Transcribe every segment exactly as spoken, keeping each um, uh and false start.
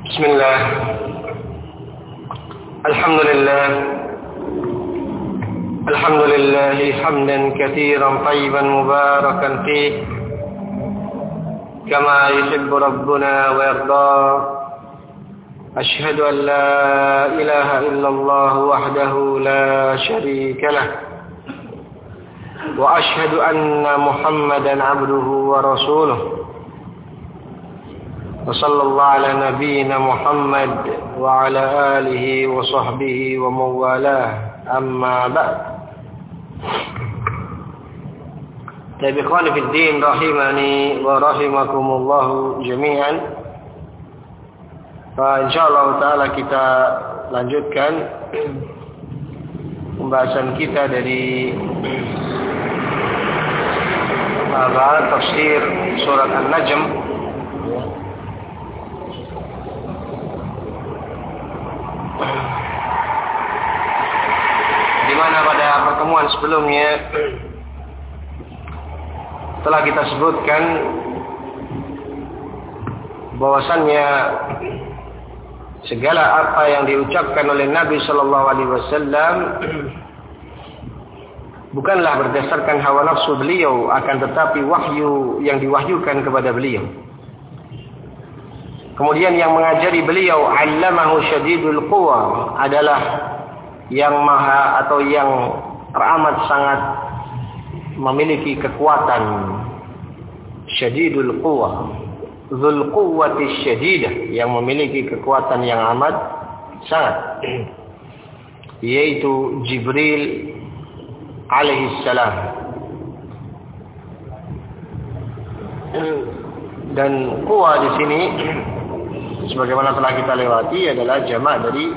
Bismillah. Alhamdulillah. Alhamdulillah hamdan katsiran tayyiban mubarakan fih kama yuhibbu rabbuna wa yarda. Ashhadu an la ilaha illallah wahdahu la syarika lah. Wa ashhadu anna Muhammadan abduhu wa rasuluh. Wa sallallahu ala nabiyyina Muhammad wa ala alihi wa sahbihi wa mawalah. Amma ba'd. Tabi ikhwani fid din rahimani wa rahimakumullah jami'an. Fa insyaallah taala kita lanjutkan pembahasan kita dari apa tafsir surat An-Najm. Di mana pada pertemuan sebelumnya telah kita sebutkan bahwasannya segala apa yang diucapkan oleh Nabi Shallallahu Alaihi Wasallam bukanlah berdasarkan hawa nafsu beliau, akan tetapi wahyu yang diwahyukan kepada beliau. Kemudian yang mengajari beliau, allamahu syadidul quwa, adalah yang maha atau yang teramat sangat memiliki kekuatan. Syadidul quwa, dzul quwwati syadidah, yang memiliki kekuatan yang amat sangat, yaitu Jibril alaihi salam. Dan quwa di sini sebagaimana telah kita lewati adalah jamak dari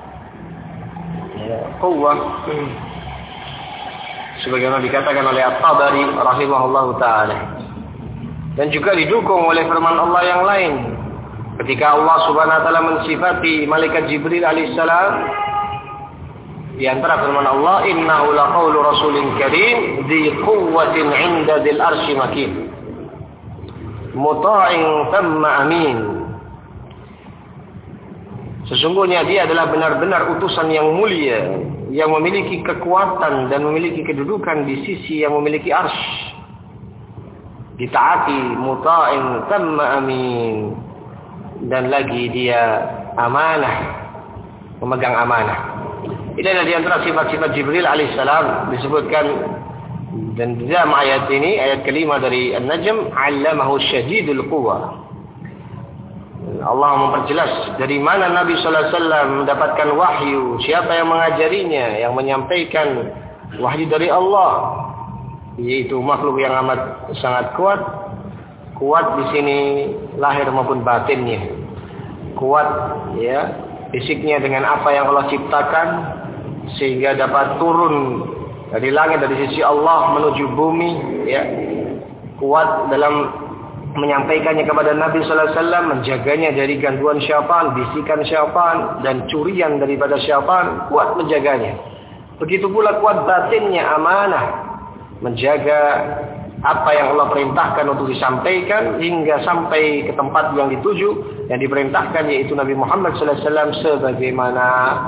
quwwah, sebagaimana dikatakan oleh At-Tabari rahimahullahu taala, dan juga didukung oleh firman Allah yang lain ketika Allah Subhanahu wa taala mensifati malaikat Jibril alaihissalam. Di antara firman Allah, innahu laqaulu rasulin karim dzi quwwatin 'inda dzil arsy makin muta'in thumma amin. Sesungguhnya dia adalah benar-benar utusan yang mulia, yang memiliki kekuatan dan memiliki kedudukan di sisi yang memiliki arsy. Ditaati, muta'in thumma amin, dan lagi dia amanah, memegang amanah. Ini adalah di antara sifat-sifat Jibril alaihissalam disebutkan, dan dalam ayat ini, ayat kelima dari An-Najm, allamahu syadidul quwa. Allah memperjelas dari mana Nabi sallallahu alaihi wasallam mendapatkan wahyu, siapa yang mengajarinya, yang menyampaikan wahyu dari Allah, yaitu makhluk yang amat sangat kuat. Kuat di sini lahir maupun batinnya. Kuat ya, fisiknya dengan apa yang Allah ciptakan sehingga dapat turun dari langit, dari sisi Allah menuju bumi ya. Kuat dalam menyampaikannya kepada Nabi sallallahu alaihi wasallam, menjaganya dari gangguan syaitan, bisikan syaitan dan curian daripada syaitan, kuat menjaganya. Begitu pula kuat batinnya, amanah, menjaga apa yang Allah perintahkan untuk disampaikan hingga sampai ke tempat yang dituju, yang diperintahkan yaitu Nabi Muhammad sallallahu alaihi wasallam sebagaimana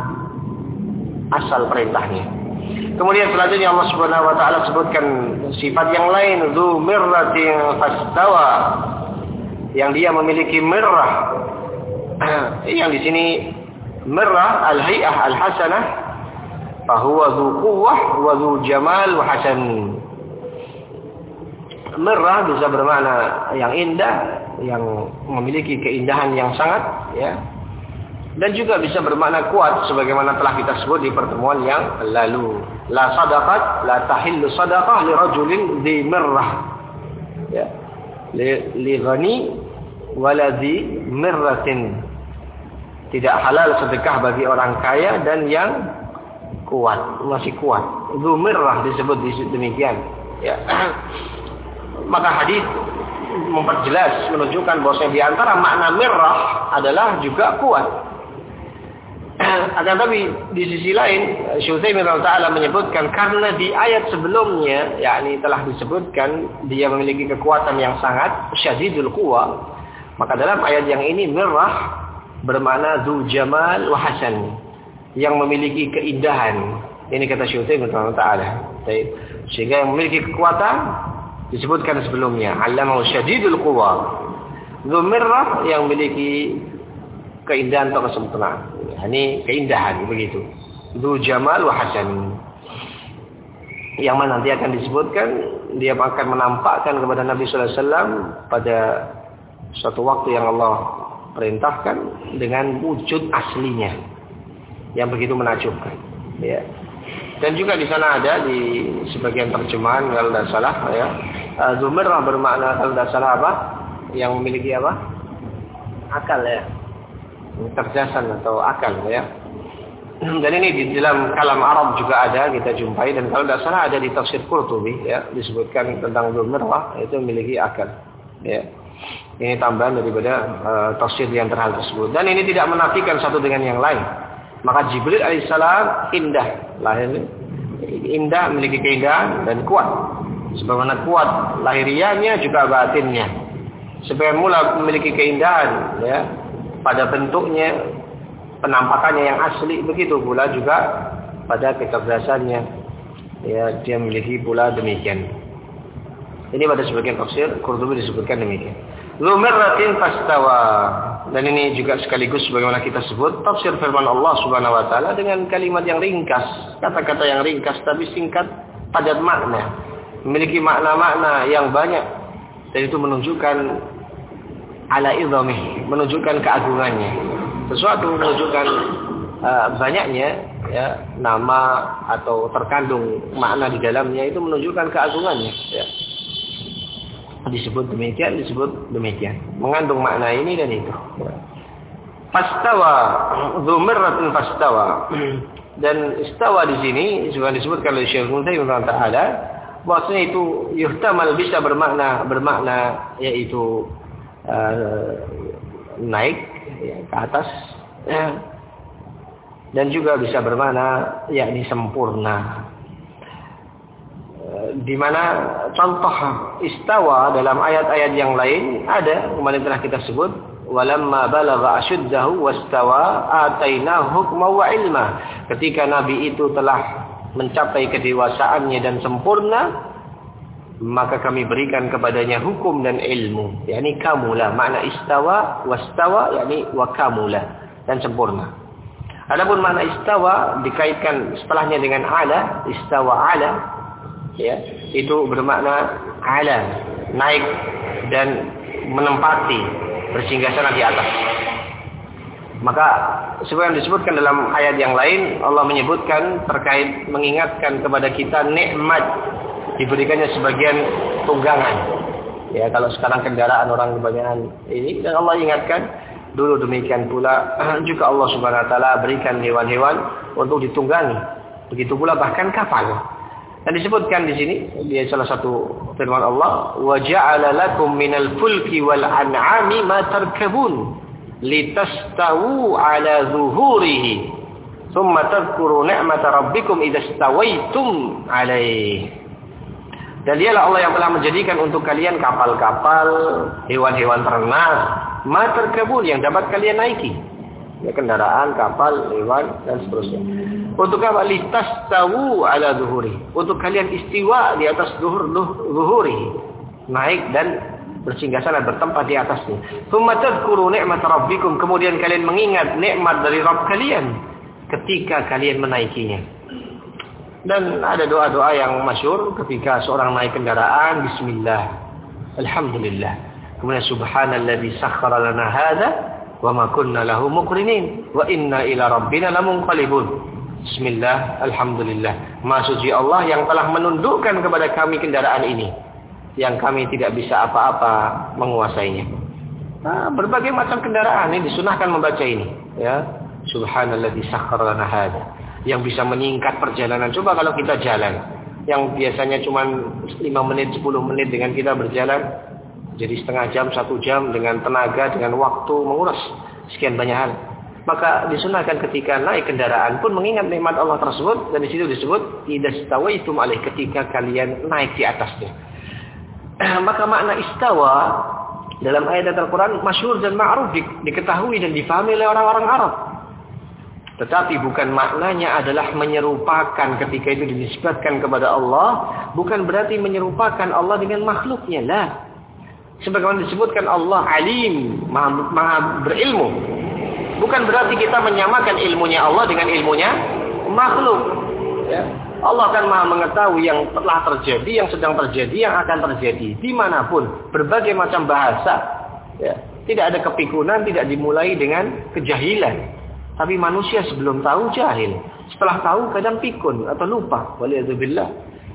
asal perintahnya. Kemudian selanjutnya Allah Subhanahu wa taala sebutkan sifat yang lain, dzu mirratin fastawa, yang dia memiliki mirrah. Yang di sini mirrah al-hay'ah al-hasanah, fa huwa dzu quwwah wa dzu jamal wa hasan. Mirrah bisa bermakna yang indah, yang memiliki keindahan yang sangat ya. Dan juga bisa bermakna kuat sebagaimana telah kita sebut di pertemuan yang lalu. La sadaqat la tahillu sadaqah li rajulin dzi mirrah. Ya. Li, li ghani wala dzi mirratin. Tidak halal sedekah bagi orang kaya dan yang kuat, masih kuat. Dzu mirrah disebut di demikian. Ya. Maka hadis memperjelas, menunjukkan bahwa di antara makna mirrah adalah juga kuat. Akan tapi di sisi lain Syekh Utsaimin rahimahullah menyebutkan karena di ayat sebelumnya yakni telah disebutkan dia memiliki kekuatan yang sangat syadidul quwa, maka dalam ayat yang ini mirrah bermakna dzu jamal wa hasan, yang memiliki keindahan. Ini kata Syekh Utsaimin taala. Baik. Sehingga yang memiliki kekuatan disebutkan sebelumnya, 'allamahu syadidul quwa. Dzu mirrah, yang memiliki keindahan atau kesempurnaan. Ini keindahan begitu. Dzu jamal wa hasan. Yang mana nanti akan disebutkan, dia akan menampakkan kepada Nabi sallallahu alaihi wasallam pada suatu waktu yang Allah perintahkan dengan wujud aslinya yang begitu menakjubkan, ya. Dan juga di sana ada di sebagian terjemahan kalau tidak salah, ya, dzu mirrah bermakna kalau tidak salah apa? Yang memiliki apa? Akal, ya. Kecerdasan atau akal, ya. Dan ini di dalam kalam Arab juga ada kita jumpai, dan kalau tidak salah ada di tafsir Qurtubi, ya, disebutkan tentang dzu mirrah itu memiliki akal, ya. Ini tambahan daripada uh, tafsir yang terhal tersebut. Dan ini tidak menafikan satu dengan yang lain. Maka Jibril alaihissalam indah, lahir indah, memiliki keindahan dan kuat. Sebagaimana kuat lahiriahnya juga batinnya. Sebagaimana mula memiliki keindahan, ya, pada bentuknya, penampakannya yang asli, begitu pula juga pada kecerdasannya, ya, dia memiliki pula demikian. Ini pada sebagian tafsir Qurtubi disebutkan demikian. Dzu mirratin fastawa. Dan ini juga sekaligus sebagaimana kita sebut tafsir firman Allah Subhanahu wa taala dengan kalimat yang ringkas, kata-kata yang ringkas tapi singkat, padat makna, memiliki makna-makna yang banyak, dan itu menunjukkan ala idhamih, menunjukkan keagungannya. Sesuatu menunjukkan uh, banyaknya, ya, nama atau terkandung makna di dalamnya, itu menunjukkan keagungannya, ya. Disebut demikian, disebut demikian, mengandung makna ini dan itu. Fastawa, dzu mirratin fastawa. Dan istawa di sini juga disebutkan oleh Syekh Utsaimin taala, bahwasanya itu yuhtamal, bisa bermakna bermakna yaitu uh, naik, ya, ke atas, ya. Dan juga bisa bermakna yakni sempurna. Di mana contoh istawa dalam ayat-ayat yang lain ada, kemarin telah kita sebut, walamma balagha ashuddahu wastawa atainahu hukma wa ilma. Ketika nabi itu telah mencapai kedewasaannya dan sempurna, maka kami berikan kepadanya hukum dan ilmu, yakni kamula. Makna istawa wastawa yakni wa kamula, dan sempurna. Adapun makna istawa dikaitkan setelahnya dengan ala, istawa ala, ya, itu bermakna ala, naik dan menempati, bersinggasana di atas. Maka seperti yang disebutkan dalam ayat yang lain, Allah menyebutkan terkait mengingatkan kepada kita nikmat diberikannya sebagian tunggangan. Ya, kalau sekarang kendaraan orang kebanyakan ini, dan Allah ingatkan dulu demikian pula juga Allah Subhanahu wa taala berikan hewan-hewan untuk ditunggangi. Begitu pula bahkan kapal. Dan disebutkan di sini, dia salah satu firman Allah, wa ja'ala lakum minal fulki wal an'ami ma tarkabun litastawu ala zuhurihi thumma tadhkuru ni'mata rabbikum idza stawaitum alaihi. Dan dialah Allah yang telah menjadikan untuk kalian kapal-kapal, hewan-hewan ternak, ma tarkabun, yang dapat kalian naiki. Ya, kendaraan, kapal, hewan, dan seterusnya. Untuk apa? Litastawu ala zuhuri. Untuk kalian istiwa di atas zuhur, zuhuri. Naik dan bersinggasana, bertempat di atasnya. Tsumma tadhkuru ni'mat rabbikum. Kemudian kalian mengingat nikmat dari Rabb kalian ketika kalian menaikinya. Dan ada doa-doa yang masyhur ketika seorang naik kendaraan, bismillah, alhamdulillah. Kemudian subhanalladzi sakhkhara lana hadza wa ma kunna lahu muqrinin wa inna ila rabbina lamunqalibun. Bismillah, alhamdulillah. Maha suci Allah yang telah menundukkan kepada kami kendaraan ini, yang kami tidak bisa apa-apa menguasainya. Nah, berbagai macam kendaraan ini disunahkan membaca ini, ya. Subhanalladzi sakhkhara lana hadza, yang bisa menyingkat perjalanan. Coba kalau kita jalan, yang biasanya cuma lima menit, sepuluh menit, dengan kita berjalan jadi setengah jam, satu jam, dengan tenaga, dengan waktu, menguras sekian banyak hal. Maka disunahkan ketika naik kendaraan pun mengingat nikmat Allah tersebut, dan di situ disebut idastawaitum alaih, ketika kalian naik di atasnya. Maka makna istawa dalam ayat Al-Quran masyhur dan ma'ruf, diketahui dan difahami oleh orang-orang Arab. Tetapi bukan maknanya adalah menyerupakan ketika itu dinisbatkan kepada Allah. Bukan berarti menyerupakan Allah dengan makhluknya. Lah. Sebagaimana disebutkan Allah alim, maha, maha berilmu. Bukan berarti kita menyamakan ilmunya Allah dengan ilmunya makhluk. Ya. Allah akan maha mengetahui yang telah terjadi, yang sedang terjadi, yang akan terjadi. Dimanapun, berbagai macam bahasa. Ya. Tidak ada kepikunan, tidak dimulai dengan kejahilan. Tapi manusia sebelum tahu jahil. Setelah tahu kadang pikun atau lupa. Waliyadzubillah.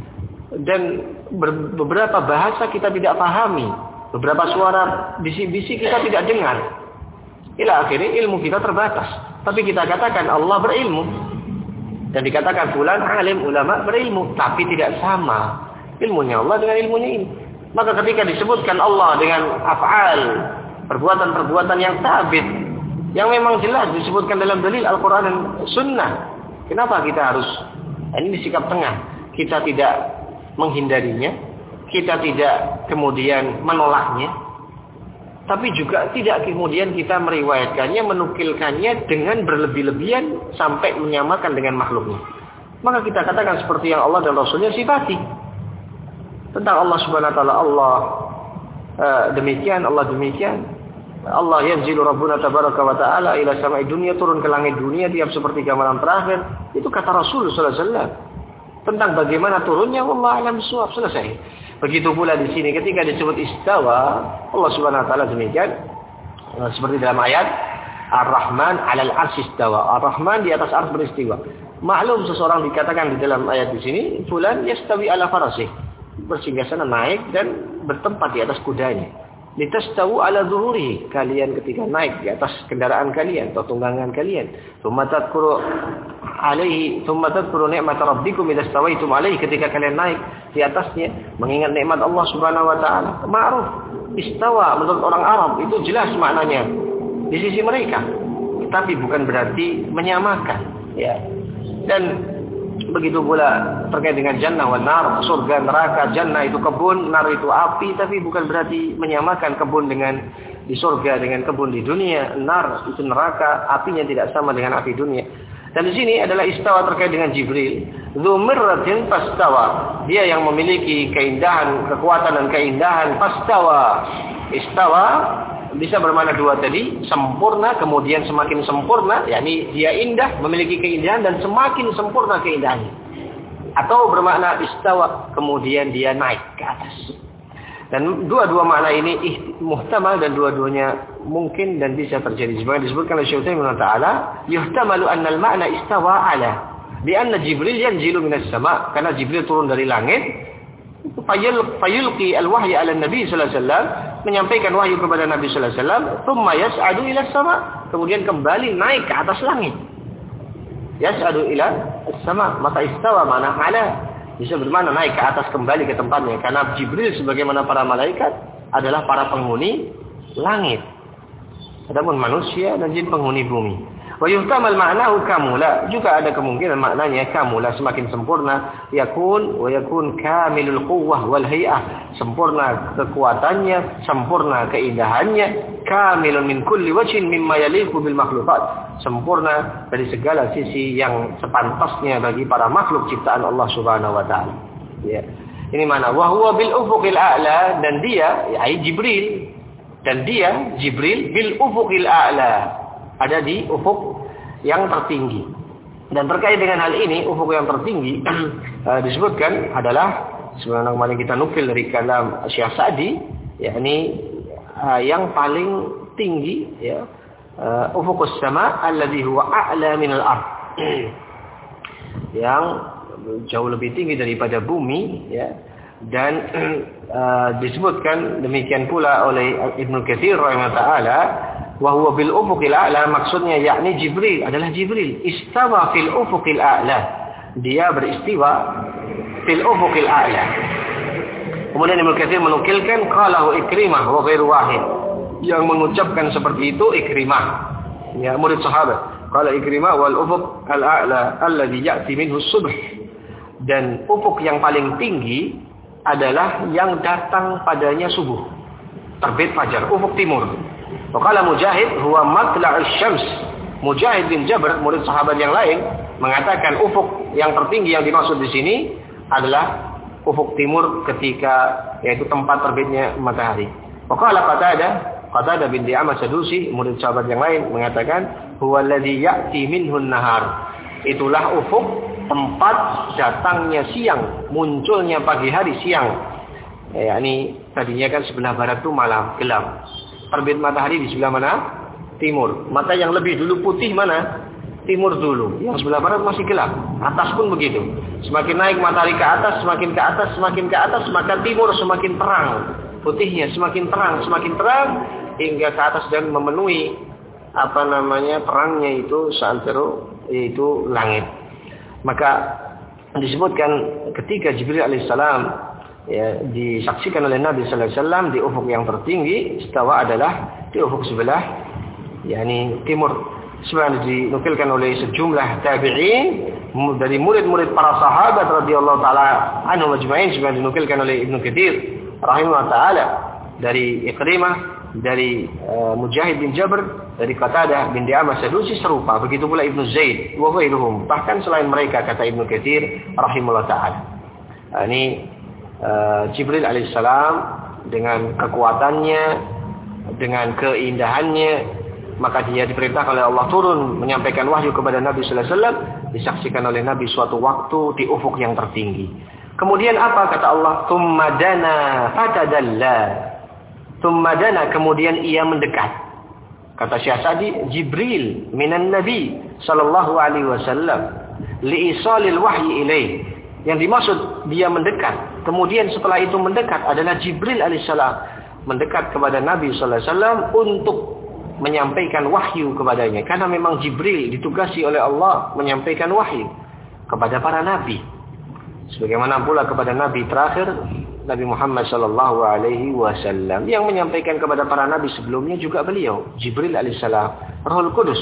Dan beberapa bahasa kita tidak pahami. Beberapa suara bisik-bisik kita tidak dengar. Ila akhirnya ilmu kita terbatas. Tapi kita katakan Allah berilmu. Dan dikatakan fulan alim, ulama berilmu. Tapi tidak sama ilmunya Allah dengan ilmunya ini. Maka ketika disebutkan Allah dengan af'al, perbuatan-perbuatan yang sabit, yang memang jelas disebutkan dalam dalil Al-Quran dan Sunnah. Kenapa kita harus, ini sikap tengah. Kita tidak menghindarinya. Kita tidak kemudian menolaknya. Tapi juga tidak kemudian kita meriwayatkannya, menukilkannya dengan berlebih-lebihan sampai menyamakan dengan makhluknya. Maka kita katakan seperti yang Allah dan Rasulnya sifati. Tentang Allah subhanahu wa ta'ala. Allah uh, demikian, Allah demikian. Allah yanzilu rabbuna tabaraka wa ta'ala ila sama'i dunia, turun ke langit dunia tiap sepertiga malam terakhir. Itu kata Rasul sallallahu alaihi wasallam. Tentang bagaimana turunnya, wallahu a'lam bishawab, selesai. Begitu pula di sini ketika disebut istawa, Allah Subhanahu wa taala demikian seperti dalam ayat Ar-Rahman 'alal 'arsy istawa. Ar-Rahman di atas arsy beristiwa. Maklum seseorang dikatakan di dalam ayat di sini fulan yastawi 'ala farasih, bersinggasana naik dan bertempat di atas kudanya. Litastawu ala zuhurihi, kalian ketika naik di atas kendaraan kalian atau tunggangan kalian. Tsumma tadhkuru alaihi, tsumma tadhkuru ni'mat rabbikum idza stawaitum alaihi, ketika kalian naik di atasnya mengingat nikmat Allah Subhanahu wa taala. Ma'ruf, istawa menurut orang Arab itu jelas maknanya di sisi mereka. Tapi bukan berarti menyamakan, ya. Dan begitu pula terkait dengan jannah wa nar, surga, neraka. Jannah itu kebun, nar itu api, tapi bukan berarti menyamakan kebun dengan di surga dengan kebun di dunia. Nar itu neraka, apinya tidak sama dengan api dunia. Dan di sini adalah istawa terkait dengan Jibril. Dzumiratin fastawa. Dia yang memiliki keindahan, kekuatan dan keindahan. Fastawa. Istawa bisa bermakna dua tadi, sempurna kemudian semakin sempurna, yakni dia indah, memiliki keindahan dan semakin sempurna keindahannya. Atau bermakna istawa kemudian dia naik ke atas. Dan dua-dua makna ini muhtamal dan dua-duanya mungkin dan bisa terjadi. Sebagaimana disebutkan oleh Syekh Utsaimin taala, yuhtamalu anna al-ma'na istawa 'ala bi anna Jibril yanzilu minas sama', karena Jibril turun dari langit. Fayulqi al-wahyi ala Nabi sallallahu alaihi wasallam, menyampaikan wahyu kepada Nabi sallallahu alaihi wasallam, thumma yas'adu ila sama, kemudian kembali naik ke atas langit. Yas'adu ila as-sama, maka istawa mana ala, bisa bermakna naik ke atas kembali ke tempatnya, karena Jibril sebagaimana para malaikat adalah para penghuni langit. Adapun manusia dan jin penghuni bumi. Wa yuhtamal ma'nahu kamula, juga ada kemungkinan maknanya kamula, semakin sempurna. Yakun wa yakun kamilul quwwah wal hay'ah, sempurna kekuatannya, sempurna keindahannya. Kamilun min kulli wajhin mimma yaliqu bil makhluqat, sempurna dari segala sisi yang sepantasnya bagi para makhluk ciptaan Allah Subhanahu wa taala. Ya. Ini mana? Wa huwa bil ufuqil a'la, dan dia yaitu Jibril, dan dia Jibril bil ufuqil a'la, ada di ufuk yang tertinggi. Dan terkait dengan hal ini, ufuk yang tertinggi uh, disebutkan adalah sebagaimana kemarin kita nukil dari kalam Syekh Sa'di, yakni uh, yang paling tinggi, ya, uh, ufukus sama alladhi huwa a'la minal ardh, yang jauh lebih tinggi daripada bumi, ya. Dan uh, disebutkan demikian pula oleh Ibnu Katsir rahimahullah taala, wa huwa bil ufuqil a'la, maksudnya yakni Jibril adalah Jibril istawa fil ufuqil a'la, dia beristiwa fil ufuqil a'la. Kemudian Ibnu Katsir menukilkan qalahu Ikrimah wa ghairu wahid, yang mengucapkan seperti itu Ikrimah, ya, murid sahabat. Qala Ikrimah wal ufuq al a'la alladhi ya'ti minhu subh, dan ufuk yang paling tinggi adalah yang datang padanya subuh. terbit fajar, ufuk timur. Waqala Mujahid huwa matla'us syams. Mujahid bin Jabr, murid sahabat yang lain, mengatakan ufuk yang tertinggi yang dimaksud di sini adalah ufuk timur ketika yaitu tempat terbitnya matahari. Waqala Qatadah, Qatadah bin Di'amah Sadusi, murid sahabat yang lain mengatakan huwa alladhi ya'ti minhun nahar. Itulah ufuk tempat datangnya siang, munculnya pagi hari siang. Ya, ini tadinya kan sebelah barat itu malam, gelap. Terbit matahari di sebelah mana? Timur. Maka yang lebih dulu putih mana? Timur dulu. Yang sebelah barat masih gelap. Atas pun begitu. Semakin naik matahari ke atas, semakin ke atas, semakin ke atas, maka timur semakin terang. Putihnya semakin terang, semakin terang hingga ke atas dan memenuhi apa namanya terangnya itu seantero yaitu langit. Maka disebutkan ketika Jibril alaihissalam ya, disaksikan oleh Nabi sallallahu alaihi wasallam di ufuk yang tertinggi, istawa adalah di ufuk sebelah yakni timur. Sebenarnya dinukilkan oleh sejumlah tabi'in dari murid-murid para sahabat radhiyallahu taala anhum ajma'in, sebenarnya dinukilkan oleh Ibnu Katsir rahimahullah taala dari Ikrimah, dari uh, Mujahid bin Jabr, dari Qatadah bin Di'amah Sadusi serupa. Begitu pula Ibnu Zaid wa ghairuhum, bahkan selain mereka kata Ibnu Katsir rahimahullah taala. Uh, ini uh, Jibril alaihissalam dengan kekuatannya, dengan keindahannya, maka dia diperintahkan oleh Allah turun menyampaikan wahyu kepada Nabi sallallahu alaihi wasallam, disaksikan oleh Nabi suatu waktu di ufuk yang tertinggi. Kemudian apa kata Allah? Tsumma dana fatadalla. Tsumma dana, kemudian ia mendekat. Kata Syekh Sa'di, Jibril minan Nabi sallallahu alaihi wasallam liisalil wahyi ilaih. Yang dimaksud dia mendekat. Kemudian setelah itu mendekat adalah Jibril alaihissalam mendekat kepada Nabi sallallahu alaihi wasallam untuk menyampaikan wahyu kepadanya, karena memang Jibril ditugasi oleh Allah menyampaikan wahyu kepada para nabi, sebagaimana pula kepada nabi terakhir Nabi Muhammad sallallahu alaihi wasallam yang menyampaikan kepada para nabi sebelumnya juga beliau Jibril alaihissalam, Rohul Kudus,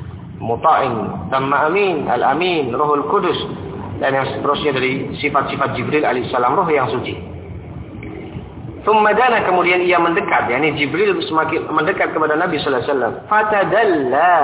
muta'in, tamma amin, al-amin, Rohul Kudus, dan yang seterusnya dari sifat-sifat Jibril alaihissalam, roh yang suci. Tsummadana, kemudian ia mendekat, yakni Jibril semakin mendekat kepada Nabi sallallahu alaihi wasallam. Fatadalla,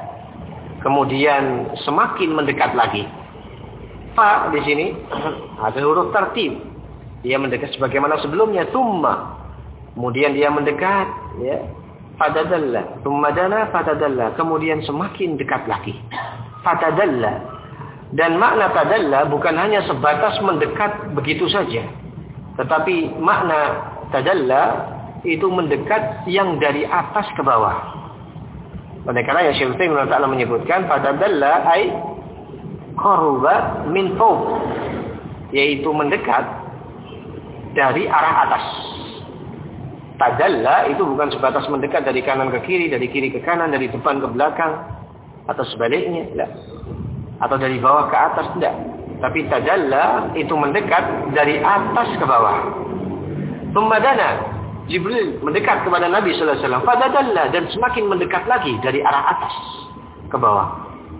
kemudian semakin mendekat lagi. Fa di sini ada huruf tartib. Dia mendekat sebagaimana sebelumnya, tsumma. Kemudian dia mendekat, ya. Fatadalla, tsummadana fatadalla, kemudian semakin dekat lagi. Fatadalla. Dan makna tadalla bukan hanya sebatas mendekat begitu saja, tetapi makna tadalla itu mendekat yang dari atas ke bawah. Oleh karena yang Syekh Utsaimin Ta'ala menyebutkan fatadalla ay qaruba min fawq, yaitu mendekat dari arah atas. Tadalla itu bukan sebatas mendekat dari kanan ke kiri, dari kiri ke kanan, dari depan ke belakang, atau sebaliknya, tidak. Atau dari bawah ke atas, tidak. Tapi tadalla itu mendekat dari atas ke bawah. Tsummadana, Jibril mendekat kepada Nabi sallallahu alaihi wasallam, fatadalla, dan semakin mendekat lagi dari arah atas ke bawah.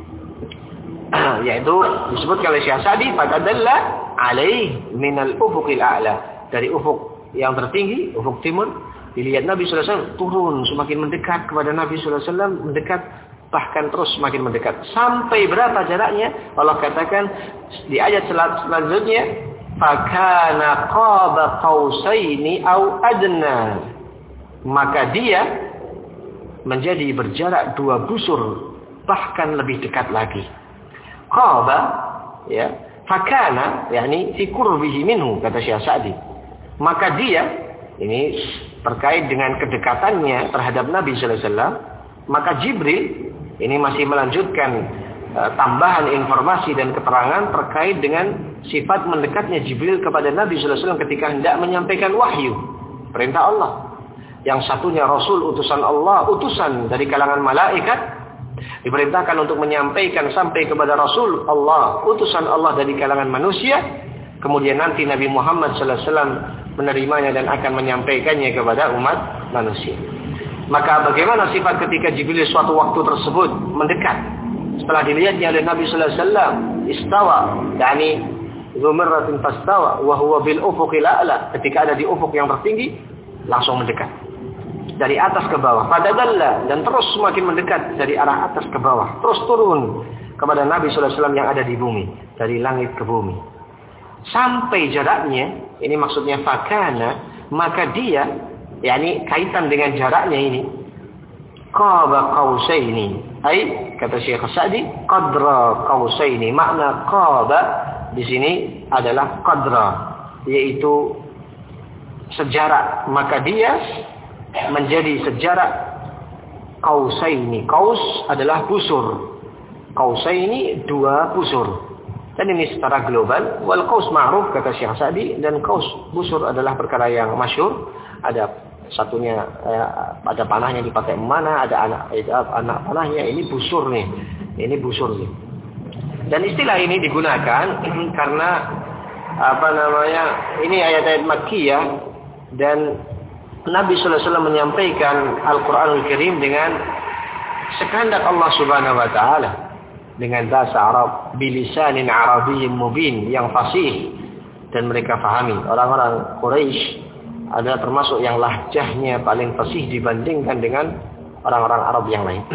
Yaitu disebutkan oleh Syekh Sa'di, fatadalla alaih minal ufuqil a'la, dari ufuk yang tertinggi, ufuk timur, dilihat Nabi sallallahu alaihi wasallam turun semakin mendekat kepada Nabi sallallahu alaihi wasallam, mendekat bahkan terus semakin mendekat. Sampai berapa jaraknya? Allah katakan di ayat selanjutnya, fakana qaba qausaini au adna, maka dia menjadi berjarak dua busur bahkan lebih dekat lagi. Qaba, ya, fakana yakni fi qurbihi minhu, kata Syekh Sa'di. Maka dia, ini terkait dengan kedekatannya terhadap Nabi sallallahu alaihi wasallam, maka Jibril ini masih melanjutkan uh, tambahan informasi dan keterangan terkait dengan sifat mendekatnya Jibril kepada Nabi sallallahu alaihi wasallam ketika hendak menyampaikan wahyu, perintah Allah. Yang satunya Rasul, utusan Allah, utusan dari kalangan malaikat, diperintahkan untuk menyampaikan sampai kepada Rasul Allah, utusan Allah dari kalangan manusia. Kemudian nanti Nabi Muhammad sallallahu alaihi wasallam menerimanya dan akan menyampaikannya kepada umat manusia. Maka bagaimana sifat ketika Jibril suatu waktu tersebut mendekat? Setelah dilihatnya oleh Nabi sallallahu alaihi wasallam, istawa, yakni zumarratin fastawa wa huwa bil ufuqil a'la, ketika ada di ufuk yang tertinggi langsung mendekat. dari atas ke bawah. Fadadalla, dan terus semakin mendekat dari arah atas ke bawah. Terus turun kepada Nabi sallallahu alaihi wasallam yang ada di bumi, dari langit ke bumi. Sampai jaraknya, ini maksudnya fakana, maka dia, yakni kaitan dengan jaraknya ini, qaba qausaini. Ai kata Syekh Sa'di, qadra qausaini. Makna qaba di sini adalah qadra, yaitu sejarak. Maka dia menjadi sejarak qausaini. Qaus adalah busur. Qausaini dua busur. Dan ini secara global. Wal qaus ma'ruf kata Syekh Sa'di, dan qaus busur adalah perkara yang masyhur. Ada satunya eh, ada panahnya dipakai mana, ada anak eh, anak panahnya, ini busur nih. Ini busur nih. Dan istilah ini digunakan karena apa namanya? Ini ayat-ayat Makkiyah dan Nabi sallallahu alaihi wasallam menyampaikan Al-Qur'anul Karim dengan sekehendak Allah Subhanahu wa taala, dengan bahasa Arab, bilisanin arabiyyin mubin, yang fasih dan mereka fahami. Orang-orang Quraisy adalah termasuk yang lahjahnya paling fasih dibandingkan dengan orang-orang Arab yang lain.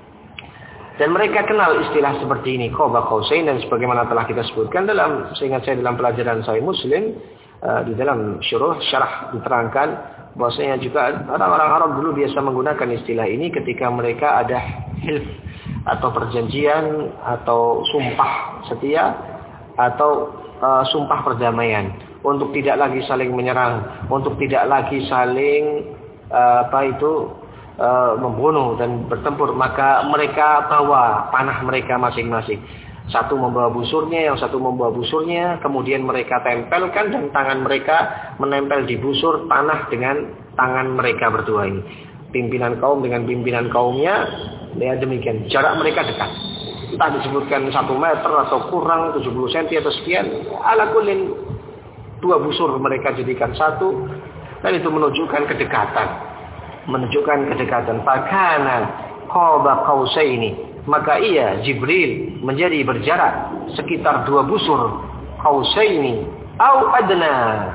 Dan mereka kenal istilah seperti ini, qaba qausain, dan sebagaimana telah kita sebutkan dalam, seingat saya dalam pelajaran Sahih Muslim, uh, di dalam syuruh syarah diterangkan bahwasanya juga orang-orang Arab dulu biasa menggunakan istilah ini ketika mereka ada hilf atau perjanjian atau sumpah setia atau uh, sumpah perdamaian, untuk tidak lagi saling menyerang, untuk tidak lagi saling uh, apa itu uh, membunuh dan bertempur. Maka mereka bawa panah mereka masing-masing. Satu membawa busurnya, yang satu membawa busurnya, kemudian mereka tempelkan dan tangan mereka menempel di busur panah dengan tangan mereka berdua ini. Pimpinan kaum dengan pimpinan kaumnya, ya demikian. Jarak mereka dekat. Entah disebutkan satu meter atau kurang, tujuh puluh sentimeter atau sekian. Ala kullin, dua busur mereka jadikan satu, dan itu menunjukkan kedekatan. Menunjukkan kedekatan. Fakana qaba qausaini. Maka ia Jibril menjadi berjarak sekitar dua busur, qausaini au adna.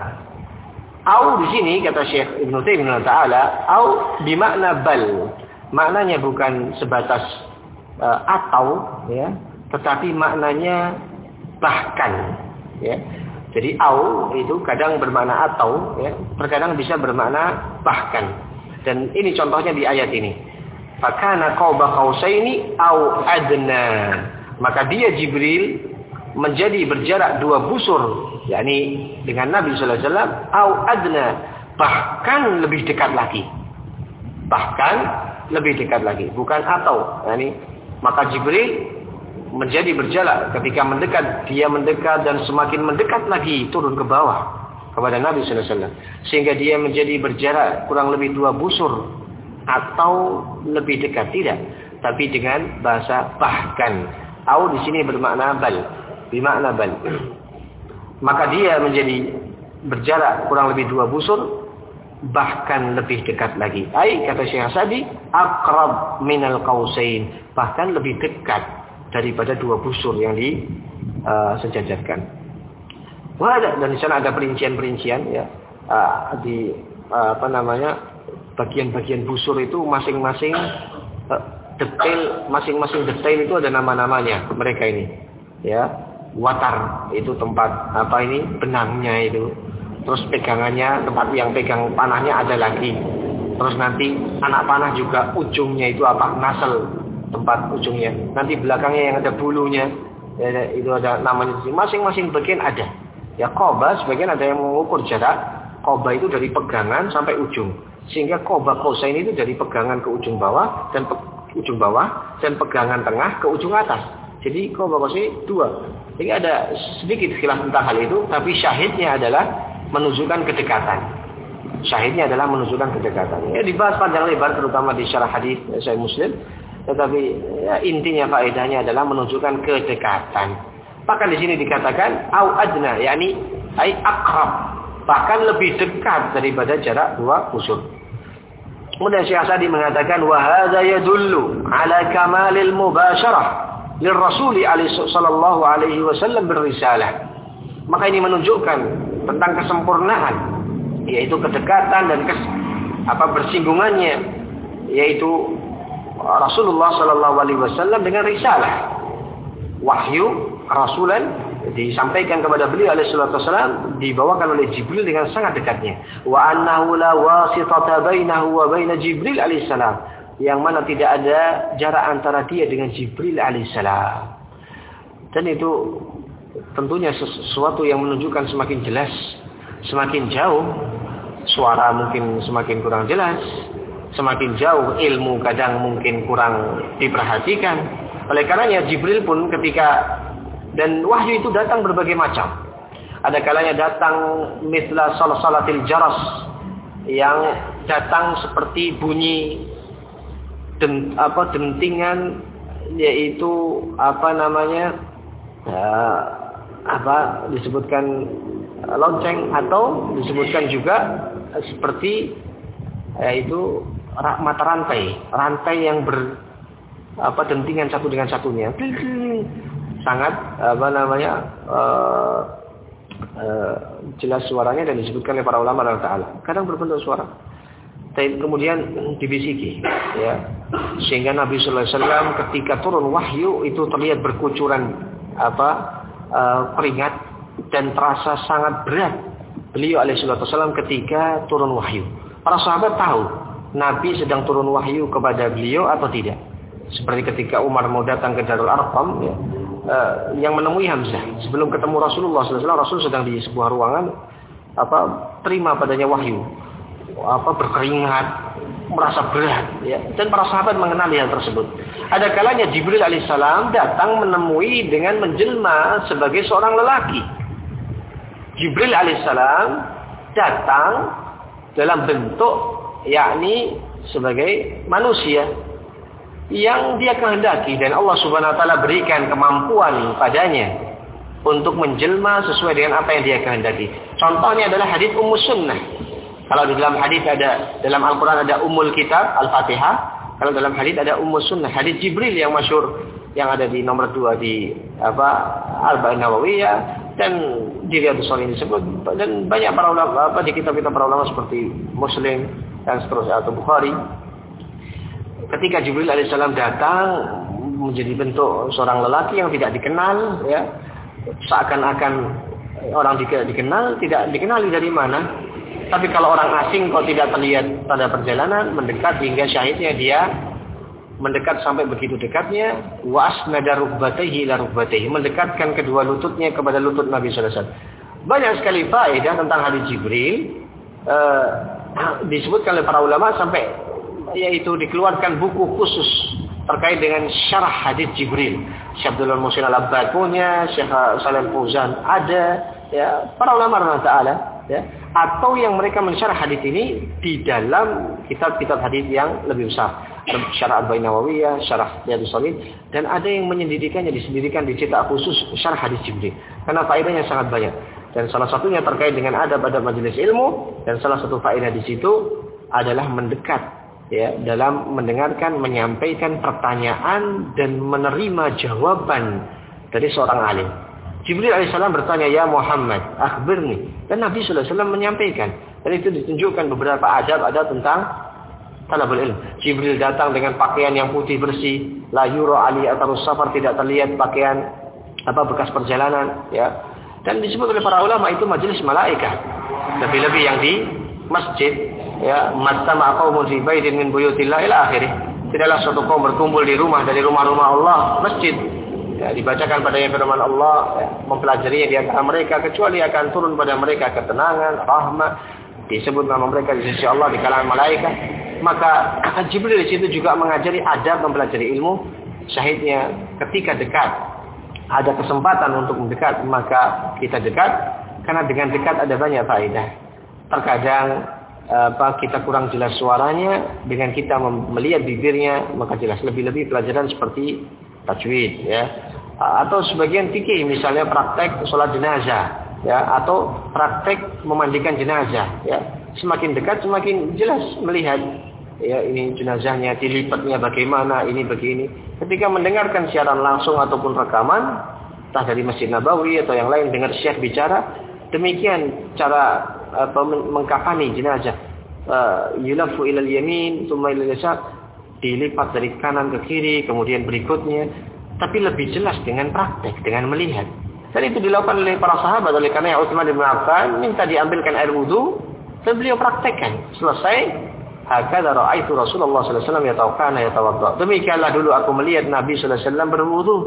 Au di sini kata Syekh Ibnu Taimiyah taala, au bimakna bal. Maknanya bukan sebatas uh, atau ya, tetapi maknanya bahkan ya. Jadi au itu kadang bermakna atau ya, terkadang bisa bermakna bahkan. Dan ini contohnya di ayat ini. Fakana qaba qausaini au adna. Maka dia Jibril menjadi berjarak dua busur, yakni dengan Nabi sallallahu alaihi wasallam, au adna, bahkan lebih dekat lagi. Bahkan lebih dekat lagi, bukan atau. Yani maka Jibril menjadi berjarak ketika mendekat, dia mendekat dan semakin mendekat lagi turun ke bawah kepada Nabi sallallahu alaihi wasallam, sehingga dia menjadi berjarak kurang lebih dua busur atau lebih dekat, tidak, tapi dengan bahasa bahkan. Au di sini bermakna bal, bermakna bal. Maka dia menjadi berjarak kurang lebih dua busur, bahkan lebih dekat lagi. Ai kata Syekh Sa'di, aqrab minal qausain, bahkan lebih dekat daripada dua busur yang disejajarkan. Uh, Wah, dan di sana ada perincian-perincian ya, uh, di uh, apa namanya? bagian-bagian busur itu masing-masing uh, detail, masing-masing detail itu ada nama-namanya mereka ini. Ya, watar itu tempat apa ini benangnya itu. Terus pegangannya, tempat yang pegang panahnya ada lagi. Terus nanti anak panah juga ujungnya itu apa? Nasel, tempat ujungnya. Nanti belakangnya yang ada bulunya, ya, itu ada namanya. Masing-masing bagian ada. Ya, qaba sebagian ada yang mengukur jarak. Qaba itu dari pegangan sampai ujung. Sehingga qaba qausain itu dari pegangan ke ujung bawah dan pe, ujung bawah dan pegangan tengah ke ujung atas. Jadi qaba qausain dua. Jadi ada sedikit khilaf tentang hal itu, tapi syahidnya adalah menunjukkan kedekatan. Syahidnya adalah menunjukkan kedekatan. Ya, dibahas panjang lebar terutama di syarah hadis Sahih Muslim, tetapi ya, intinya faedahnya adalah menunjukkan kedekatan. Bahkan di sini dikatakan au adna, yakni ai aqrab, bahkan lebih dekat daripada jarak dua busur. Kemudian Syekh Sa'di mengatakan wa hadza yadullu ala kamalil mubasyarah lirrasuli sallallahu alaihi wasallam birrisalah. Maka ini menunjukkan tentang kesempurnaan, yaitu kedekatan dan kes, apa bersinggungannya, yaitu Rasulullah Shallallahu Alaihi Wasallam dengan risalah wahyu rasulan disampaikan kepada beliau alaihi salatu wasallam, dibawakan oleh Jibril dengan sangat dekatnya. Wa annahu la wasitata bainahu wa bain Jibril alaihi salam, yang mana tidak ada jarak antara dia dengan Jibril alaihi salam. Dan itu tentunya sesuatu yang menunjukkan semakin jelas, semakin jauh suara mungkin semakin kurang jelas, semakin jauh ilmu kadang mungkin kurang diperhatikan. Oleh karenanya Jibril pun ketika, dan wahyu itu datang berbagai macam. Ada kalanya datang mithla salsalatil jaras, yang datang seperti bunyi den, apa dentingan, yaitu apa namanya uh, apa disebutkan uh, lonceng, atau disebutkan juga uh, seperti yaitu uh, mata rantai, rantai yang ber apa dentingan satu dengan satunya, sangat apa namanya uh, uh, jelas suaranya, dan disebutkan oleh para ulama Allah Taala. Kadang berbentuk suara, kemudian dibisiki, ya, sehingga Nabi Sallallahu Alaihi Wasallam ketika turun wahyu itu terlihat berkucuran apa uh, keringat, dan terasa sangat berat beliau Alaihi Wasallam ketika turun wahyu. Para sahabat tahu Nabi sedang turun wahyu kepada beliau atau tidak. Seperti ketika Umar mau datang ke Darul Arqam, ya, uh, yang menemui Hamzah sebelum ketemu Rasulullah Sallallahu Alaihi Wasallam. Rasul sedang di sebuah ruangan, apa terima padanya wahyu, apa berkeringat, merasa berat, ya. Dan para sahabat mengenali hal tersebut. Ada kalanya Jibril alaihissalam datang menemui dengan menjelma sebagai seorang lelaki. Jibril alaihissalam datang dalam bentuk yakni sebagai manusia yang dia kehendaki, dan Allah Subhanahu wa taala berikan kemampuan padanya untuk menjelma sesuai dengan apa yang dia kehendaki. Contohnya adalah hadis Ummu Sunnah. Kalau di dalam hadis ada, dalam Al-Qur'an ada Ummul Kitab Al-Fatihah, kalau dalam hadis ada Ummu Sunnah, hadis Jibril yang masyhur yang ada di nomor dua di apa Arba'in Nawawiyah, dan di Riyadhus Shalihin disebut, dan banyak para ulama apa di kitab-kitab para ulama seperti Muslim dan seterusnya atau Bukhari. Ketika Jibril alaihissalam datang menjadi bentuk seorang lelaki yang tidak dikenal, ya, seakan-akan orang dikenal, tidak dikenali dari mana. Tapi kalau orang asing kok tidak terlihat pada perjalanan, mendekat hingga syahidnya dia mendekat sampai begitu dekatnya, wa asnada rukbatayhi ila rukbatayhi, mendekatkan kedua lututnya kepada lutut Nabi sallallahu alaihi wasallam. Banyak sekali faedah tentang hadis Jibril, uh, disebutkan oleh para ulama sampai yaitu dikeluarkan buku khusus terkait dengan syarah hadis Jibril. Syekh Abdul Muhsin Al-Abbad punya, Syekh Shalih Al-Fauzan ada, ya, para ulama Allah Taala, ya, atau yang mereka mensyarah hadis ini di dalam kitab-kitab hadis yang lebih besar, Syarah Arba'in Nawawiyah, Syarah Riyadhus Shalihin, dan ada yang menyendirikannya, disendirikan, dicetak khusus syarah hadis Jibril, karena faedahnya sangat banyak. Dan salah satunya terkait dengan adab-adab majelis ilmu, dan salah satu faedah di situ adalah mendekat, ya, dalam mendengarkan, menyampaikan pertanyaan dan menerima jawaban dari seorang alim. Jibril alaihissalam bertanya, ya Muhammad, akhbirni, dan Nabi sallallahu alaihi wasallam menyampaikan. Dan itu ditunjukkan beberapa adab-adab tentang talabul ilm. Jibril datang dengan pakaian yang putih bersih, la yura ali atarus safar, tidak terlihat pakaian apa bekas perjalanan, ya. Dan disebut oleh para ulama itu majelis malaikat. Lebih-lebih yang di masjid, ya, mattama qaumun fi baitin min buyutillah ila akhirih. Tidaklah suatu kaum berkumpul di rumah dari rumah-rumah Allah, masjid, ya, dibacakan padanya firman Allah, ya, mempelajarinya di antara mereka, kecuali akan turun pada mereka ketenangan, rahmat, disebut nama mereka di sisi Allah di kalangan malaikat. Maka Jibril di situ juga mengajari adab mempelajari ilmu. Syahidnya ketika dekat ada kesempatan untuk mendekat, maka kita dekat, karena dengan dekat ada banyak faedah. Terkadang apa kita kurang jelas suaranya, dengan kita melihat bibirnya maka jelas. Lebih-lebih pelajaran seperti tajwid, ya, atau sebagian fikih, misalnya praktek sholat jenazah, ya, atau praktek memandikan jenazah, ya. Semakin dekat semakin jelas melihat, ya, ini jenazahnya, dilipatnya bagaimana, ini begini. Ketika mendengarkan siaran langsung ataupun rekaman, entah dari Masjid Nabawi atau yang lain, dengar syekh bicara, demikian cara apa, mengkafani jenazah. uh, yulafu ilal yamin, tsumma ilal yasar, dilipat dari kanan ke kiri, kemudian berikutnya, tapi lebih jelas dengan praktek, dengan melihat. Dan itu dilakukan oleh para sahabat, oleh karena Utsman bin Affan minta diambilkan air wudu, dan beliau praktekkan. Selesai, hakadha ra'aitu Rasulullah sallallahu alaihi wasallam yatawakana yatawadda. Demikianlah dulu aku melihat Nabi sallallahu alaihi wasallam berwudu.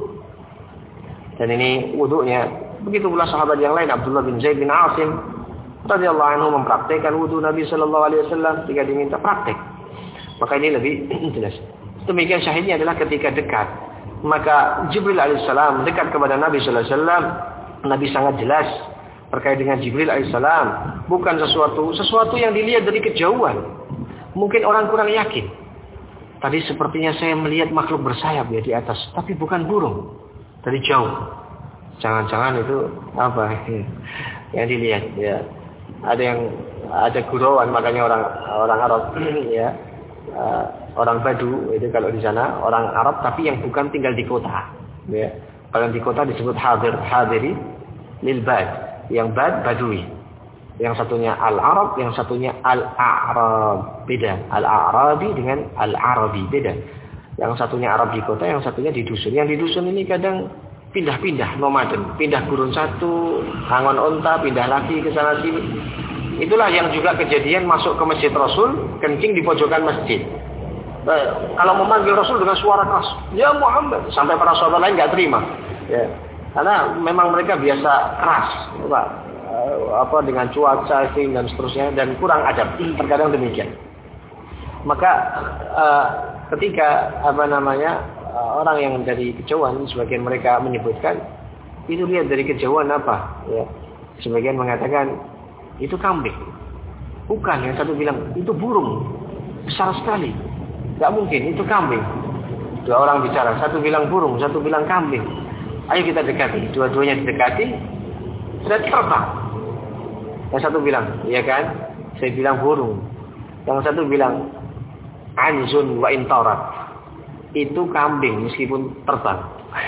Dan ini wudunya. Begitu pula sahabat yang lain, Abdullah bin Zaid bin Asim radhiyallahu anhu mempraktekkan wudu Nabi sallallahu alaihi wasallam ketika diminta praktek. Maka ini lebih jelas. Demikian syahidnya adalah ketika dekat. Maka Jibril alaihissalam dekat kepada Nabi sallallahu alaihi wasallam. Nabi sangat jelas terkait dengan Jibril alaihissalam. Bukan sesuatu sesuatu yang dilihat dari kejauhan. Mungkin orang kurang yakin. Tadi sepertinya saya melihat makhluk bersayap ya di atas, tapi bukan burung. Dari jauh. Jangan-jangan itu apa yang dilihat ya. Ada yang ada gurauan, makanya orang orang Arab ya. Uh, orang Badu itu kalau di sana orang Arab tapi yang bukan tinggal di kota ya. Kalau di kota disebut hadir, hadiri lil bad, yang bad badui. Yang satunya al-Arab, yang satunya al-A'rab, beda. Al-A'rabi dengan al-Arabi beda. Yang satunya Arab di kota, yang satunya di dusun. Yang di dusun ini kadang pindah-pindah nomaden, pindah gurun satu, hangon onta, pindah lagi ke sana sini. Itulah yang juga kejadian masuk ke Masjid Rasul, kencing di pojokan masjid. Nah, kalau memanggil Rasul dengan suara keras, ya Muhammad, sampai para sahabat lain nggak terima. Ya, karena memang mereka biasa keras, Pak. Apa dengan cuaca dan seterusnya, dan kurang adab. Terkadang demikian. Maka uh, ketika apa namanya uh, orang yang dari kejauhan, sebagian mereka menyebutkan itu lihat dari kejauhan apa? Ya, sebagian mengatakan itu kambing. Bukan, yang satu bilang itu burung besar sekali. Tidak mungkin, itu kambing. Dua orang bicara, satu bilang burung, satu bilang kambing. Ayo kita dekati, dua-duanya didekati, sudah terbang. Yang satu bilang, iya kan? Saya bilang burung. Yang satu bilang anzun wa intarat. Itu kambing meskipun terbang.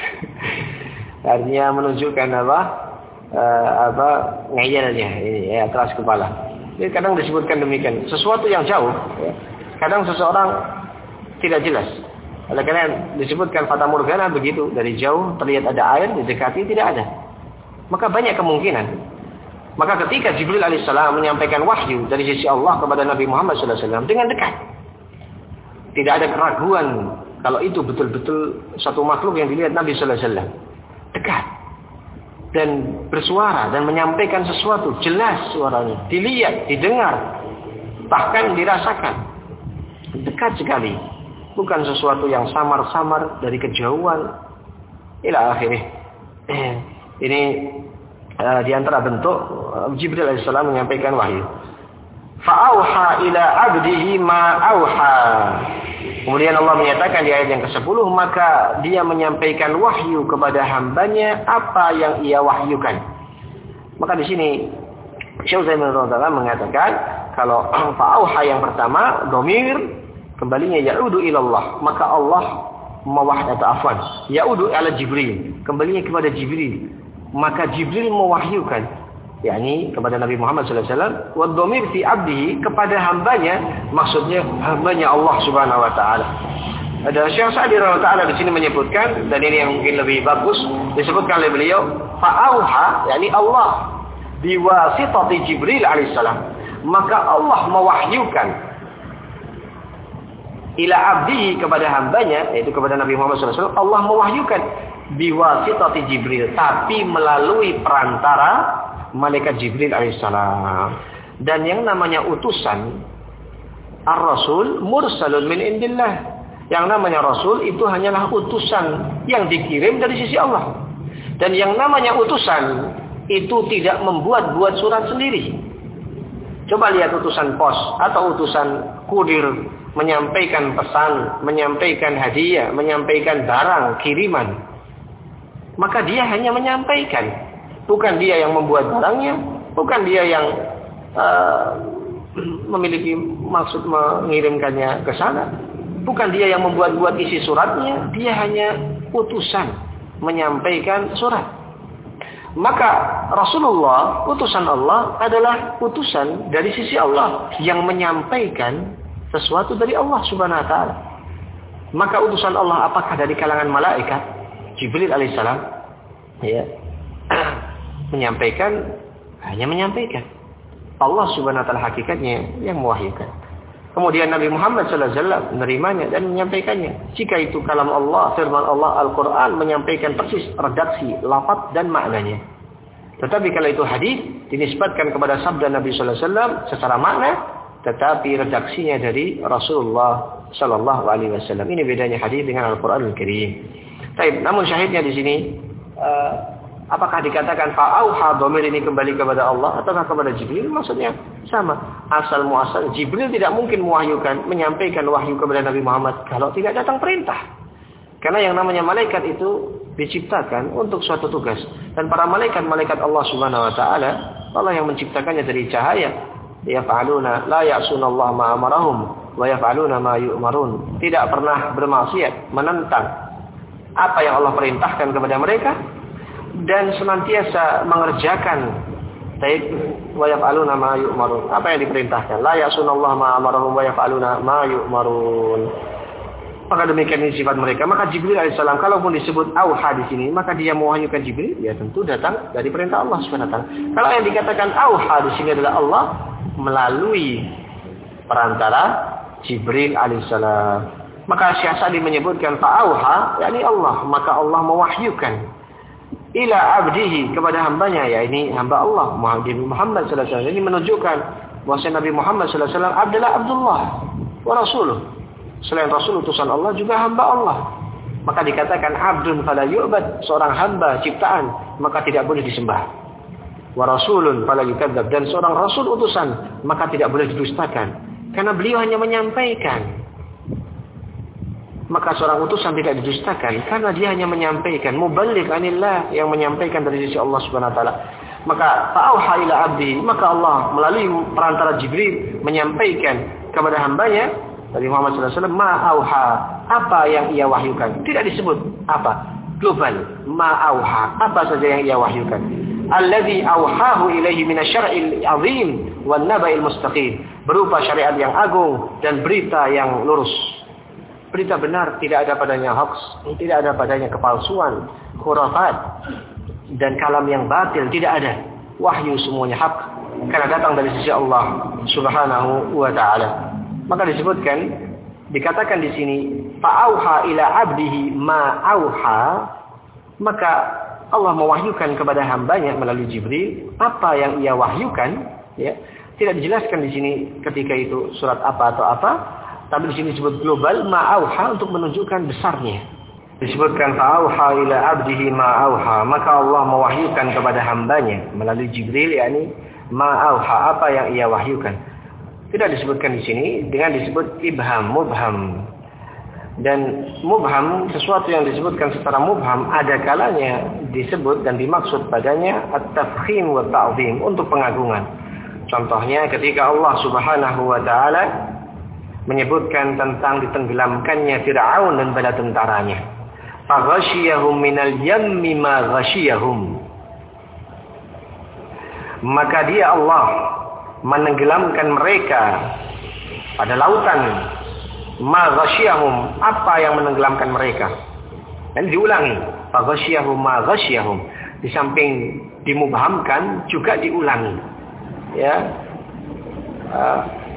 Artinya menunjukkan apa? Uh, apa ngeyelnya ini ya, keras kepala. Jadi kadang disebutkan demikian, sesuatu yang jauh ya. Kadang seseorang tidak jelas. Oleh karena disebutkan fata morgana begitu, dari jauh terlihat ada air, didekati tidak ada. Maka banyak kemungkinan. Maka ketika Jibril alaihissalam menyampaikan wahyu dari sisi Allah kepada Nabi Muhammad sallallahu alaihi wasallam dengan dekat, tidak ada keraguan kalau itu betul-betul satu makhluk yang dilihat Nabi sallallahu alaihi wasallam. Dekat. Dan bersuara dan menyampaikan sesuatu, jelas suaranya, dilihat, didengar, bahkan dirasakan, dekat sekali, bukan sesuatu yang samar-samar dari kejauhan. Ila akhirnya eh, ini uh, di antara bentuk uh, Jibril alaihissalam menyampaikan wahyu. Fa'auha ila abdihi ma auha. Kemudian Allah menyatakan di ayat yang kesepuluh, maka dia menyampaikan wahyu kepada hambanya apa yang ia wahyukan. Maka di sini Syekh Utsaimin radhiyallahu mengatakan kalau fa'auha yang pertama domir kembalinya ya'udu ilallah, maka Allah mewahyi atau afwan ya'udu ala Jibril, kembalinya kepada Jibril, maka Jibril mewahyukan yakni kepada Nabi Muhammad sallallahu alaihi wasallam, wa dhamir fi abdihi, kepada hambanya, maksudnya hambanya Allah Subhanahu wa taala. Ada Syekh Sa'di radhiyallahu taala di sini menyebutkan, dan ini yang mungkin lebih bagus disebutkan oleh beliau, fa'auha yakni Allah biwasitati Jibril alaihissalam, maka Allah mewahyukan ila abdihi, kepada hambanya, yaitu kepada Nabi Muhammad sallallahu alaihi wasallam, Allah mewahyukan biwasitati Jibril, tapi melalui perantara malaikat Jibril alaihissalam. Dan yang namanya utusan ar-rasul mursalun min indillah. Yang namanya rasul itu hanyalah utusan yang dikirim dari sisi Allah. Dan yang namanya utusan itu tidak membuat-buat surat sendiri. Coba lihat utusan pos atau utusan kurir, menyampaikan pesan, menyampaikan hadiah, menyampaikan barang kiriman. Maka dia hanya menyampaikan. Bukan dia yang membuat barangnya, bukan dia yang uh, memiliki maksud mengirimkannya ke sana, bukan dia yang membuat-buat isi suratnya, dia hanya utusan menyampaikan surat. Maka Rasulullah, utusan Allah, adalah utusan dari sisi Allah yang menyampaikan sesuatu dari Allah Subhanahu wa taala. Maka utusan Allah apakah dari kalangan malaikat? Jibril alaihissalam ya, menyampaikan, hanya menyampaikan. Allah Subhanahu wa taala hakikatnya yang mewahyukan. Kemudian Nabi Muhammad sallallahu alaihi wasallam menerimanya dan menyampaikannya. Jika itu kalam Allah, firman Allah, Al-Quran menyampaikan persis redaksi, lafaz dan maknanya. Tetapi kalau itu hadis dinisbatkan kepada sabda Nabi sallallahu alaihi wasallam secara makna, tetapi redaksinya dari Rasulullah sallallahu alaihi wasallam. Ini bedanya hadis dengan Al-Qur'anul Karim. Baik, namun syahidnya di sini uh, apakah dikatakan fa'auha, dhamir ini kembali kepada Allah ataukah kepada Jibril? Maksudnya sama. Asal muasal Jibril tidak mungkin mewahyukan, menyampaikan wahyu kepada Nabi Muhammad kalau tidak datang perintah. Karena yang namanya malaikat itu diciptakan untuk suatu tugas. Dan para malaikat-malaikat Allah Subhanahu wa taala, Allah yang menciptakannya dari cahaya. Yaf'aluna la ya'sunallaha ma amarahum wa yaf'aluna ma yu'marun. Tidak pernah bermaksiat, menentang apa yang Allah perintahkan kepada mereka dan senantiasa mengerjakan baik wa yaf'aluna ma yu'marun. Apa yang diperintahkan? La ya'sunallaha ma amarahum wa yaf'aluna ma yu'marun. Maka demikian ini sifat mereka. Maka Jibril alaihissalam kalaupun disebut auha di sini, maka dia mewahyukan Jibril, ya tentu datang dari perintah Allah Subhanahu wa taala. Kalau yang dikatakan auha di sini adalah Allah melalui perantara Jibril alaihissalam. Maka Syekh Sa'di menyebutkan fa'auha, yakni Allah, maka Allah mewahyukan ila abdihi, kepada hambanya, ya ini hamba Allah Muhammad sallallahu alaihi wasallam. Ini menunjukkan bahwa Nabi Muhammad sallallahu alaihi wasallam adalah Abdullah wa Rasuluh. Selain Rasul, utusan Allah, juga hamba Allah. Maka dikatakan abdun fala yu'bad, seorang hamba ciptaan, maka tidak boleh disembah. Wa rasulun fala yukadzab, dan seorang rasul utusan, maka tidak boleh didustakan. Karena beliau hanya menyampaikan. Maka seorang utusan tidak didustakan karena dia hanya menyampaikan, muballigh anillah, yang menyampaikan dari sisi Allah Subhanahu wa taala. Maka fa'auha ila abdi, maka Allah melalui perantara Jibril menyampaikan kepada hambanya Nabi Muhammad sallallahu alaihi wasallam ma'auha, apa yang ia wahyukan. Tidak disebut apa, global, ma'auha, apa saja yang ia wahyukan. Alladzi auhahu ilaihi minasyar'il 'azim wan naba'il mustaqim, berupa syariat yang agung dan berita yang lurus. Berita benar, tidak ada padanya hoax, tidak ada padanya kepalsuan, khurafat dan kalam yang batil, tidak ada. Wahyu semuanya hak karena datang dari sisi Allah Subhanahu wa taala. Maka disebutkan, dikatakan di sini fa'auha ila abdihi ma auha, maka Allah mewahyukan kepada hambanya melalui Jibril apa yang ia wahyukan, ya. Tidak dijelaskan di sini ketika itu surat apa atau apa, tapi di sini disebut global ma auha untuk menunjukkan besarnya. Disebutkan fa'auha ila abdihi ma auha, maka Allah mewahyukan kepada hambanya melalui Jibril, yakni ma auha, apa yang ia wahyukan. Tidak disebutkan di sini dengan disebut ibham, mubham. Dan mubham, sesuatu yang disebutkan secara mubham, ada kalanya disebut dan dimaksud padanya at-tafkhim wa ta'zim, untuk pengagungan. Contohnya ketika Allah Subhanahu wa taala menyebutkan tentang ditenggelamkannya Fir'aun dan bala tentaranya. Faghashiyahum minal yammi ma ghashiyahum. Maka dia Allah menenggelamkan mereka pada lautan, ma ghasyahum, apa yang menenggelamkan mereka. Dan diulangi, fa ghasyahum ma ghasyahum, di samping dimubhamkan juga diulangi, ya. uh,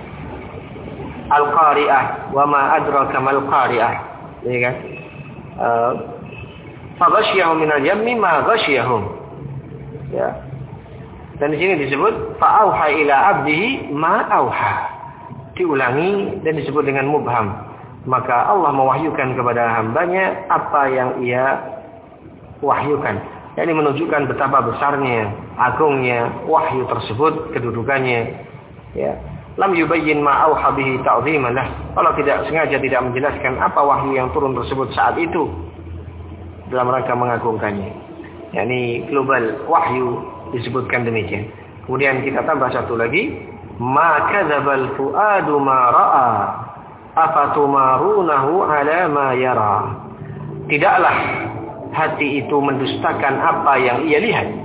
al-qari'ah wa ma adraka mal qari'ah, ya kan. uh, fa ghasyahum minal yammi ma ghasyahum, ya. Dan di sini disebut fa'auha ila abdihi ma auha. Diulangi dan disebut dengan mubham. Maka Allah mewahyukan kepada hambanya apa yang ia wahyukan. Ini menunjukkan betapa besarnya, agungnya wahyu tersebut, kedudukannya. Ya. Lam yubayyin ma auha bihi ta'ziman lah. Allah tidak sengaja tidak menjelaskan apa wahyu yang turun tersebut saat itu dalam rangka mengagungkannya. Yani global wahyu disebutkan demikian. Kemudian kita tambah satu lagi, ma kadzabal fuadu ma ra'a afatumarunahu ala ma yara. Tidaklah hati itu mendustakan apa yang ia lihat.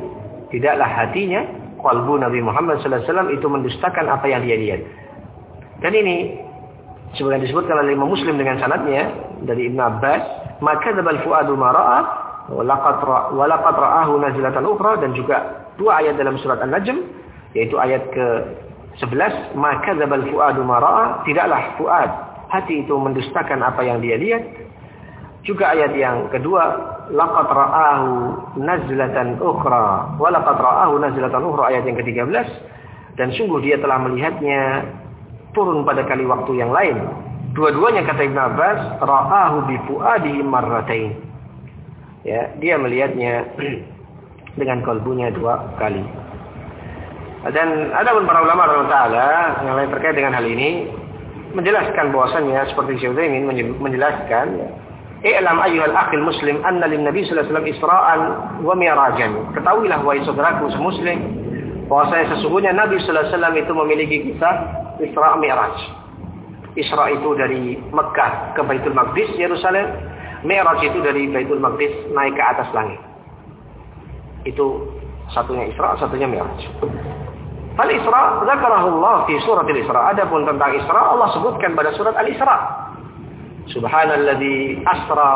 tidaklah hatinya, qalbu Nabi Muhammad sallallahu alaihi wasallam itu mendustakan apa yang dia lihat. Dan ini sebagaimana disebutkan oleh Imam Muslim dengan sanadnya dari Ibnu Abbas, maka dzabal fuadu ma ra'a wa laqad ra'ahu nazlatan ukhra, dan juga dua ayat dalam surat An-Najm, yaitu ayat ke sebelas, maka dzabal fuadu ma ra'a, tidaklah fuad, hati itu mendustakan apa yang dia lihat. Juga ayat yang kedua, laqad ra'ahu nazlatan ukhra wa laqad ra'ahu nazlatan ukhra, ayat yang ke tiga belas, dan sungguh dia telah melihatnya turun pada kali waktu yang lain. Dua-duanya kata Ibn Abbas, ra'ahu bi fuadihi marratain. Ya, dia melihatnya dengan kalbunya dua kali. Dan ada pun para ulama radhiyallahu taala yang lain terkait dengan hal ini menjelaskan bahwasannya seperti Syekh Utsaimin menjelaskan, "I'lam ayyuhal akhil muslim anna lin nabi sallallahu alaihi wasallam isra'an wa mi'rajan." Ketahuilah wahai saudaraku semuslim bahwasanya sesungguhnya Nabi sallallahu alaihi wasallam itu memiliki kisah Isra' Mi'raj. Isra' itu dari Mekah ke Baitul Maqdis Yerusalem, Mi'raj itu dari Baitul Maqdis naik ke atas langit. Itu satunya Isra', satunya Mi'raj. Fal Isra' dzakarahullah fi suratil Isra'. Adapun tentang Isra' Allah sebutkan pada surat Al-Isra'. Subhanalladzi asra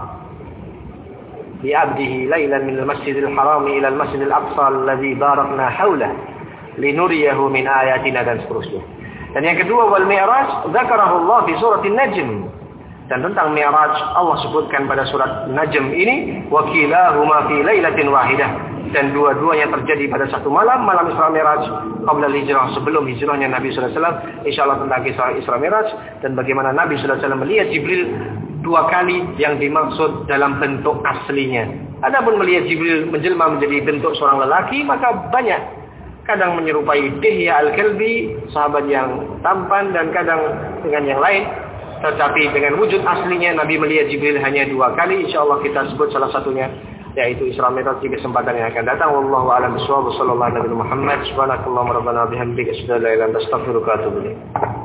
bi 'abdihi lailan minal masjidil haram ila al-masjidil aqsa alladzi barakna haulahu linuriyahu min ayatina, dan seterusnya. Dan yang kedua, wal Mi'raj dzakarahullah fi suratin Najm. Dan tentang Mi'raj Allah sebutkan pada surat Najm ini, wa kilahuma fi lailatin wahidah, dan dua-duanya terjadi pada satu malam, malam Isra Mi'raj qabla hijrah, sebelum hijrahnya Nabi sallallahu alaihi wasallam. Insyaallah tentang kisah Isra Mi'raj dan bagaimana Nabi sallallahu alaihi wasallam melihat Jibril dua kali yang dimaksud dalam bentuk aslinya. Adapun melihat Jibril menjelma menjadi bentuk seorang lelaki, maka banyak. Kadang menyerupai Dihya Al-Kalbi, sahabat yang tampan, dan kadang dengan yang lain. Tetapi dengan wujud aslinya Nabi melihat Jibril hanya dua kali. InsyaAllah kita sebut salah satunya, yaitu Isra Mi'raj di kesempatan yang akan datang. Wallahu a'lam bishawab. Sallallahu alaihi wa sallam. Subhanakallahumma rabbana bihamdika asyhadu an la ilaha illa anta astaghfiruka wa atubu ilaik.